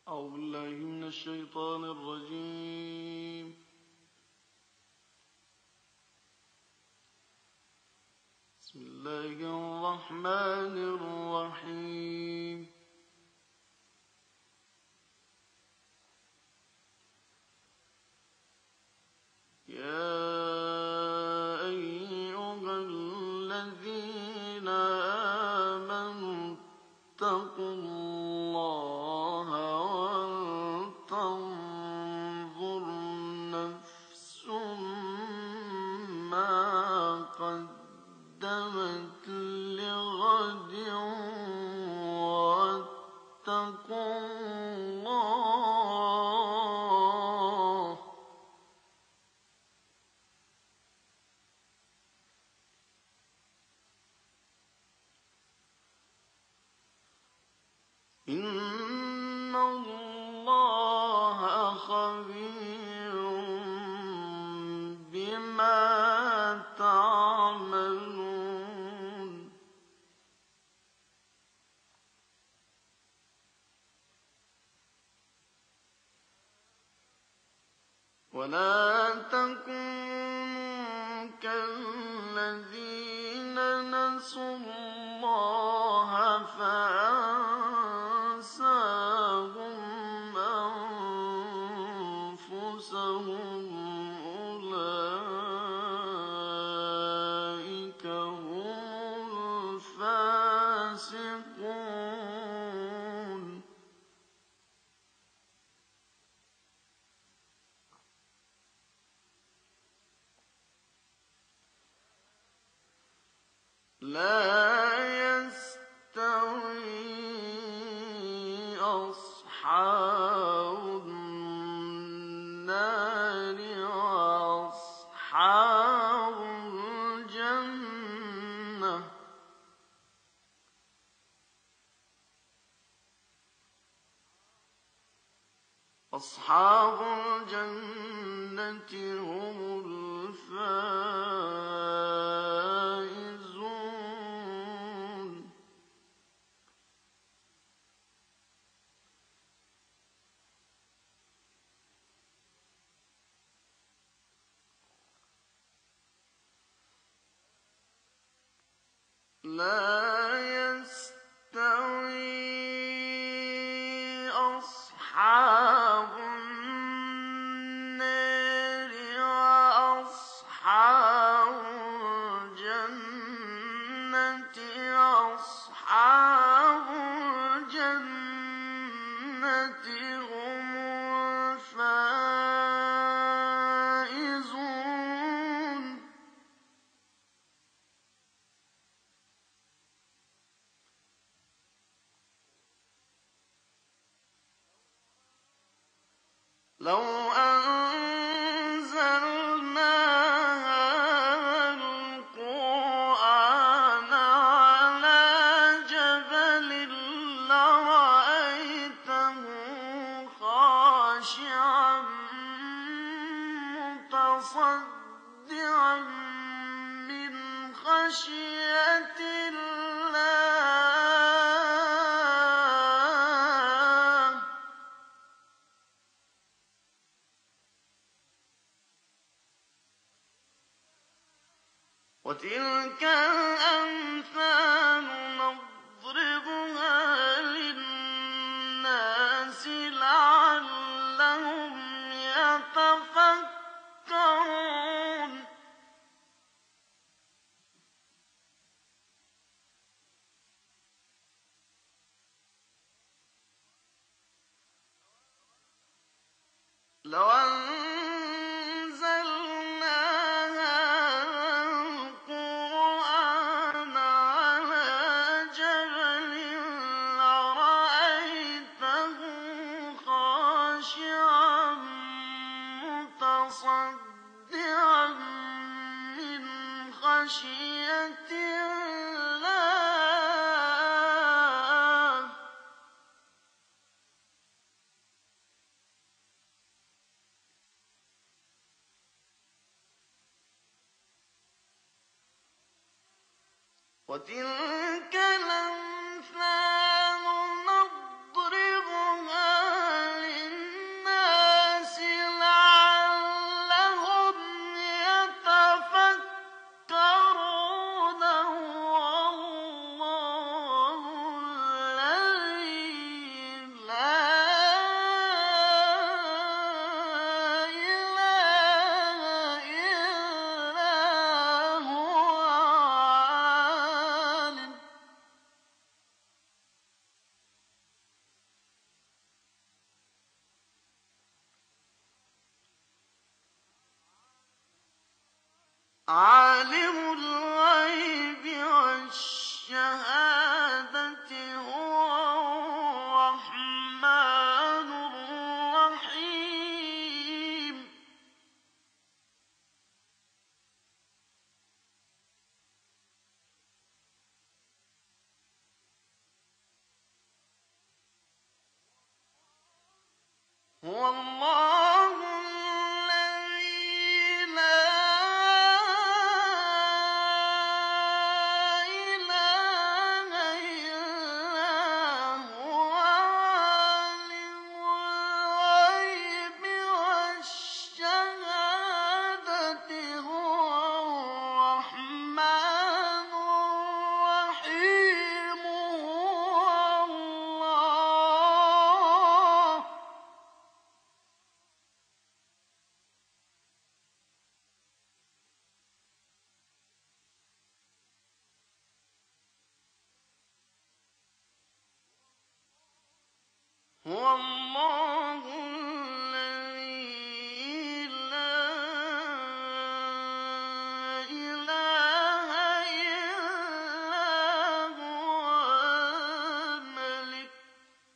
أعوذ بالله من الشيطان الرجيم. بسم الله الرحمن الرحيم. يا أيها الذين آمنوا اتقوا الله ولتنظر نفس ما قدمت لغد واتقوا الله إن الله خبير بما تعملون. ولا تكونوا كالذين نسوا الله فأنساهم أنفسهم أولئك هم الفاسقون. لا يستوي أصحاب النار وأصحاب الجنة. أصحاب الجنة هم الفائزون. لا يستوي أصحاب النار وأصحاب الجنة. أصحاب الجنة هم الفائزون. لو أنزلنا هذا القرآن على جبل لرأيته خاشعا متصدعا من خشية الله. وتلك الأمثال نضربها للناس لعلهم يتفكرون. لو أنزلنا هذا القرآن على جبل لرأيته خاشعا متصدعا من خشية الله. وتلك الأمثال نضربها عالم الغيب والشهادة هو الرحمن الرحيم هو الله الذي لا إله إلا هو عالم الغيب والشهادة هو الرحمن الرحيم هو الله هو الله الذي لا إله إلا هو الملك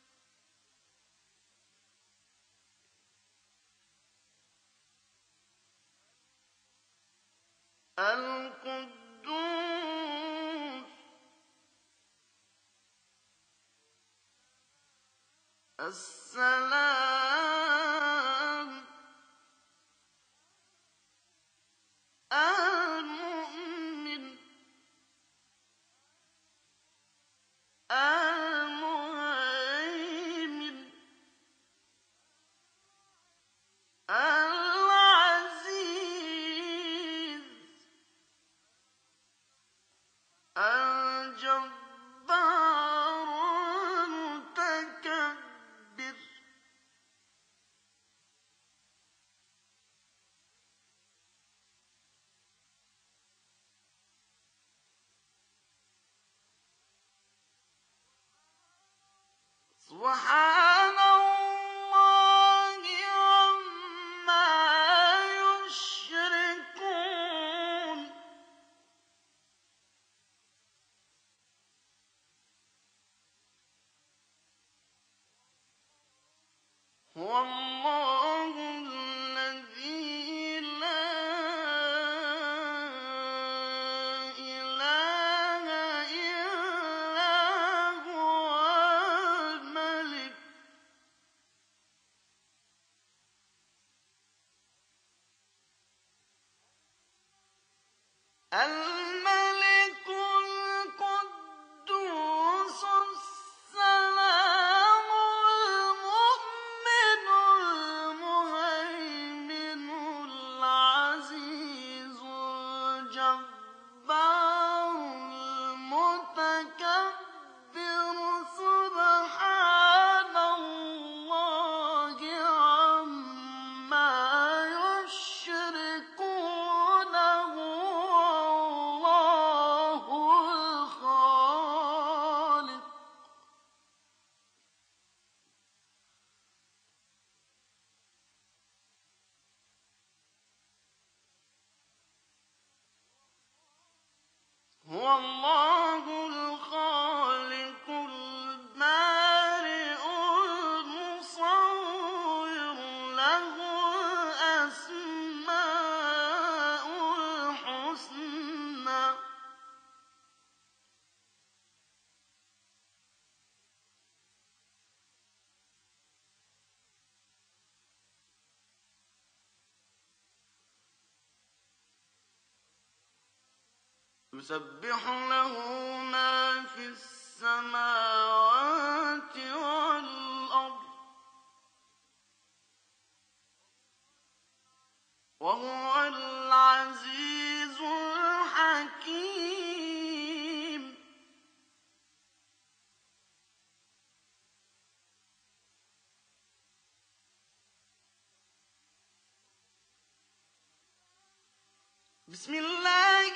القدوس السلام المؤمن المهيمن العزيز الجبار المتكبر سبحان الله عما يشركون هو الله الذي لا إله إلا هو الملك الملك القدوس السلام المؤمن المهيمن العزيز الجبار المتكبر سبحان الله عما يشركون هو الله الخالق هو الله الخالق البارئ المصور له الأسماء الحسنى يسبح له ما في السماوات والأرض وهو العزيز الحكيم بسم الله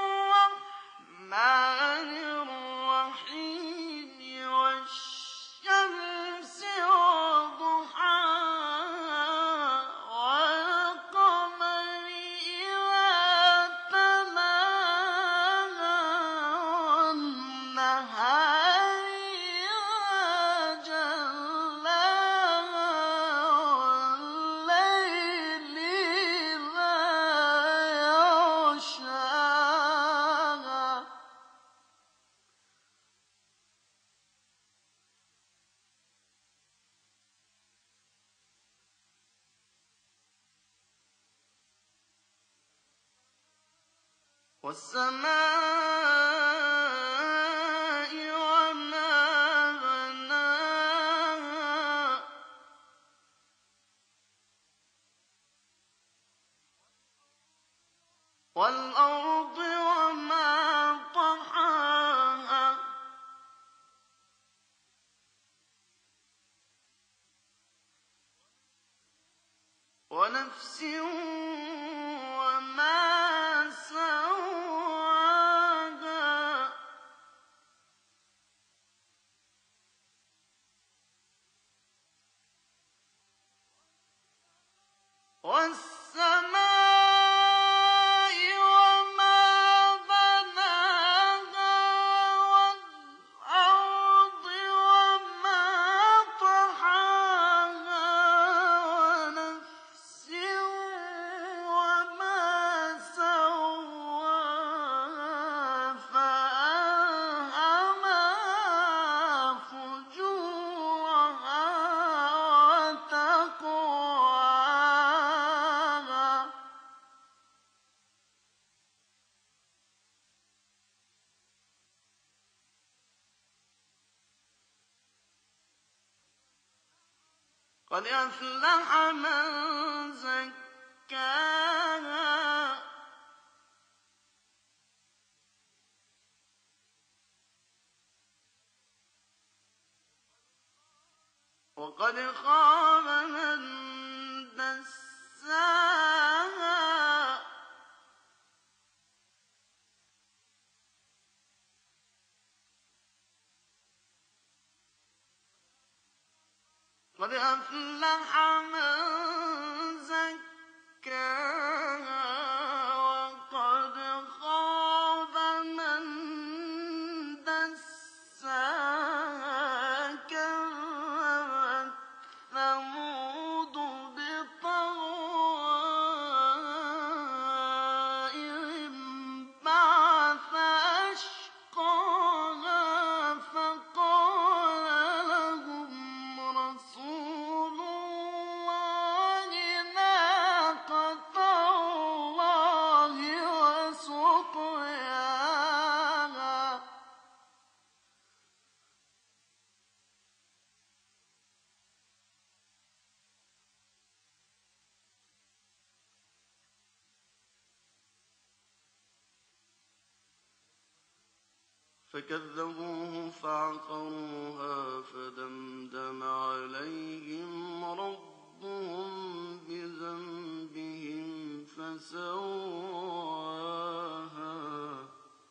الرحمن الرحيم والشمس وضحاها والقمر إذا وَالسَّمَاءِ وَمَا بَنَاهَا وَالْأَرْضِ وَمَا طَحَاهَا وَنَفْسٍ وَمَا سَوَّاهَا وَالسَّمَاءِ وَمَا بَنَاهَا وَالْأَرْضِ وَمَا طَحَاهَا وَنَفْسٍ وَمَا سَوَّاهَا فَأَلْهَمَهَا فُجُورَهَا وَتَقْوَاهَا قَدْ أَفْلَحَ مَن زَكَّاهَا وَقَدْ خَابَ مَن دَسَّاهَا قَدْ أَفْلَحَ مَن زَكَّاهَا وَقَدْ خَابَ مَن دَسَّاهَا كَذَّبَتْ ثَمُودُ بِطَغْوَاءِهِمْ بَعَثَ أَشْقَاهَا فَقَالَ لَهُمْ رَسُولُ اللَّهِ نَاقَةَ اللَّهِ وَسُقْيَاهَا فَكَذَّبُوهُ فَعَقَرُوهَا فَدَمْدَمَ عَلَيْهِمْ رَبُّهُم بِذَنبِهِمْ فَسَوَّاهَا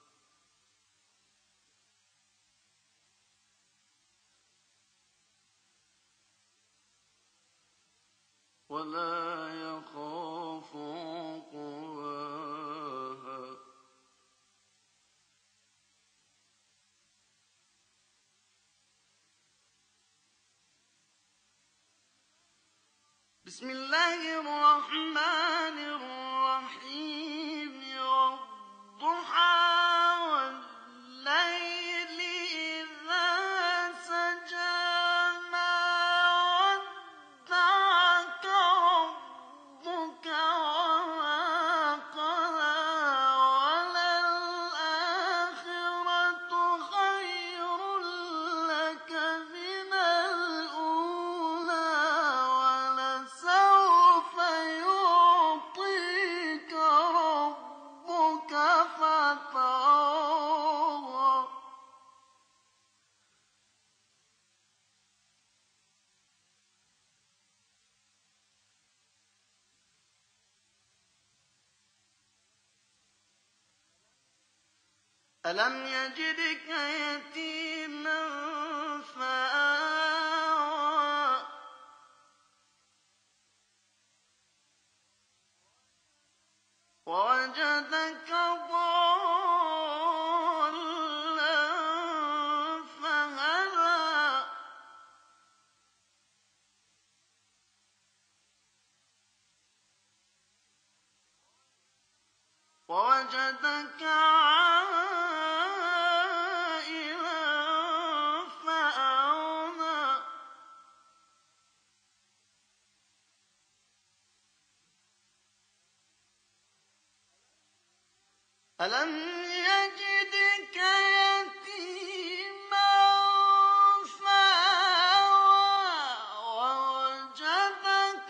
وَلَا يَخَافُ عُقْبَاهَا بسم الله الرحمن الرحيم والضحى والليل إذا سجى ما ودعك ربك وما قلى وللآخرة خير لك من الأولى وَلَسَوْفَ يُعْطِيكَ رَبُّكَ فَتَرْضَىٰ أَلَمْ يَجِدْكَ يَتِيمًا فَآوَىٰ وَوَجَدَكَ ضَالًّا فَهَدَىٰ وَوَجَدَكَ عَائِلًا أَلَمْ يَجِدْكَ يَتِيمًا فَآوَىٰ وَوَجَدَكَ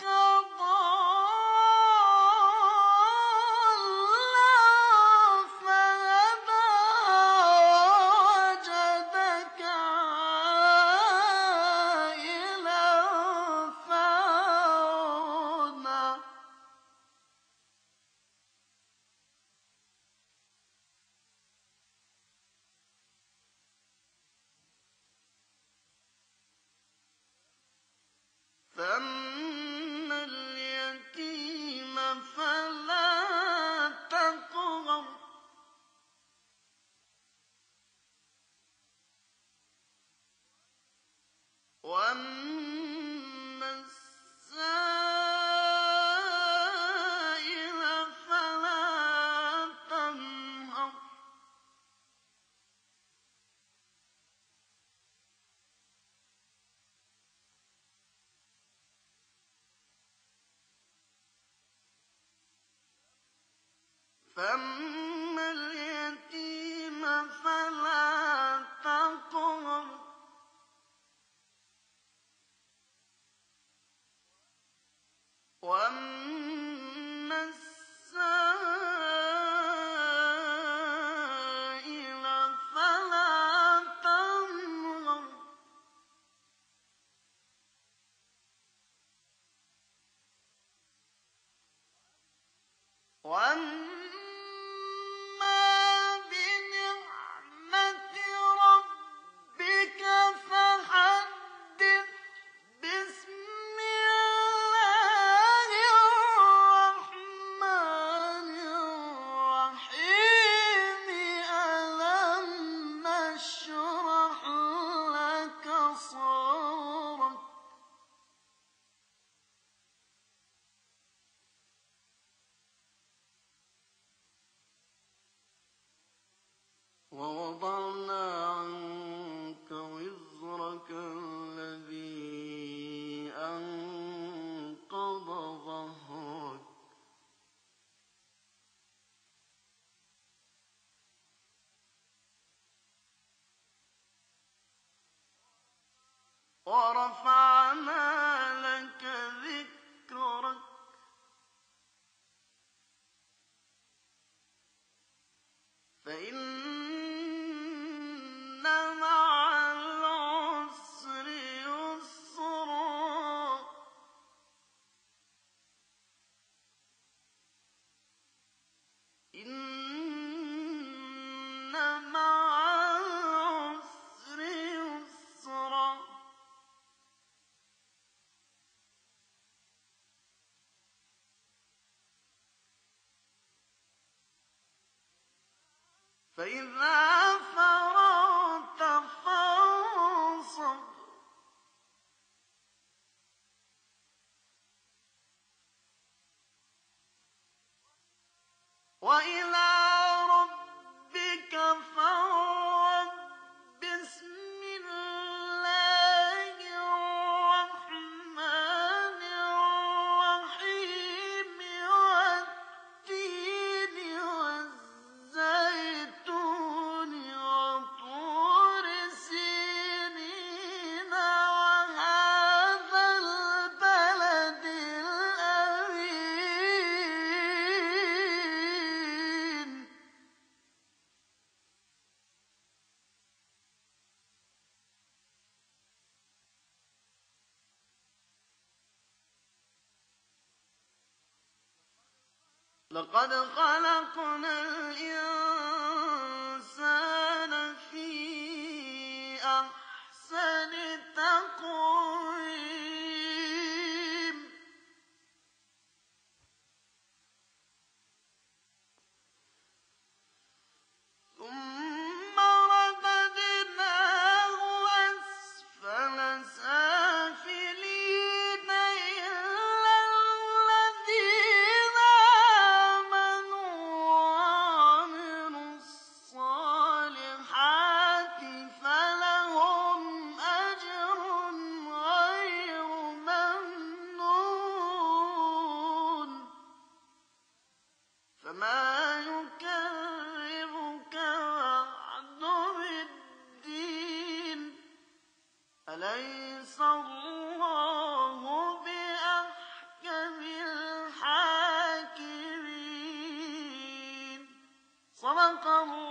ضَالًّا فَهَدَىٰ وَوَجَدَكَ عَائِلًا فَأَغْنَىٰ فَأَمَّا الْيَتِيمَ فَلَا تَقْهَرْ وَأَمَّا السَّائِلَ فَلَا تَنْهَرْ فَأَمَّا الْيَتِيمَ فَلَا تَقْهَرْ وَأَمَّا السَّائِلَ فَلَا تَنْهَرْ وَأَمَّا بِنِعْمَةِ رَبِّكَ فَحَدِّثْ بِسْمِ اللَّهِ الرَّحْمَٰنِ الرَّحِيمِ أَلَمْ نَشْرَحْ لَكَ صَدْرَكَ وَوَضَعْنَا عَنكَ وِزْرَكَ الَّذِي أَنقَضَ ظَهْرَكَ وَرَفَعْنَا لَكَ ذِكْرَكَ فَإِنَّ مَعَ الْعُسْرِ يُسْرًا إِنَّ مَعَ الْعُسْرِ يُسْرًا فَإِذَا فَرَغْتَ فَانصَبْ وَإِلَىٰ رَبِّكَ فَارْغَب بِّسْمِ اللَّهِ الرَّحْمَٰنِ الرَّحِيمِ وَالتِّينِ وَالزَّيْتُونِ وَطُورِ سِينِينَ وَهَٰذَا الْبَلَدِ الْأَمِينِ لَقَدْ خَلَقْنَا الْإِنسَانَ فِي أَحْسَنِ تَقْوِيمٍ ثُمَّ رَدَدْنَاهُ أَسْفَلَ سَافِلِينَ إِلَّا الَّذِينَ آمَنُوا وَعَمِلُوا الصَّالِحَاتِ فَلَهُمْ أَجْرٌ غَيْرُ صدق الله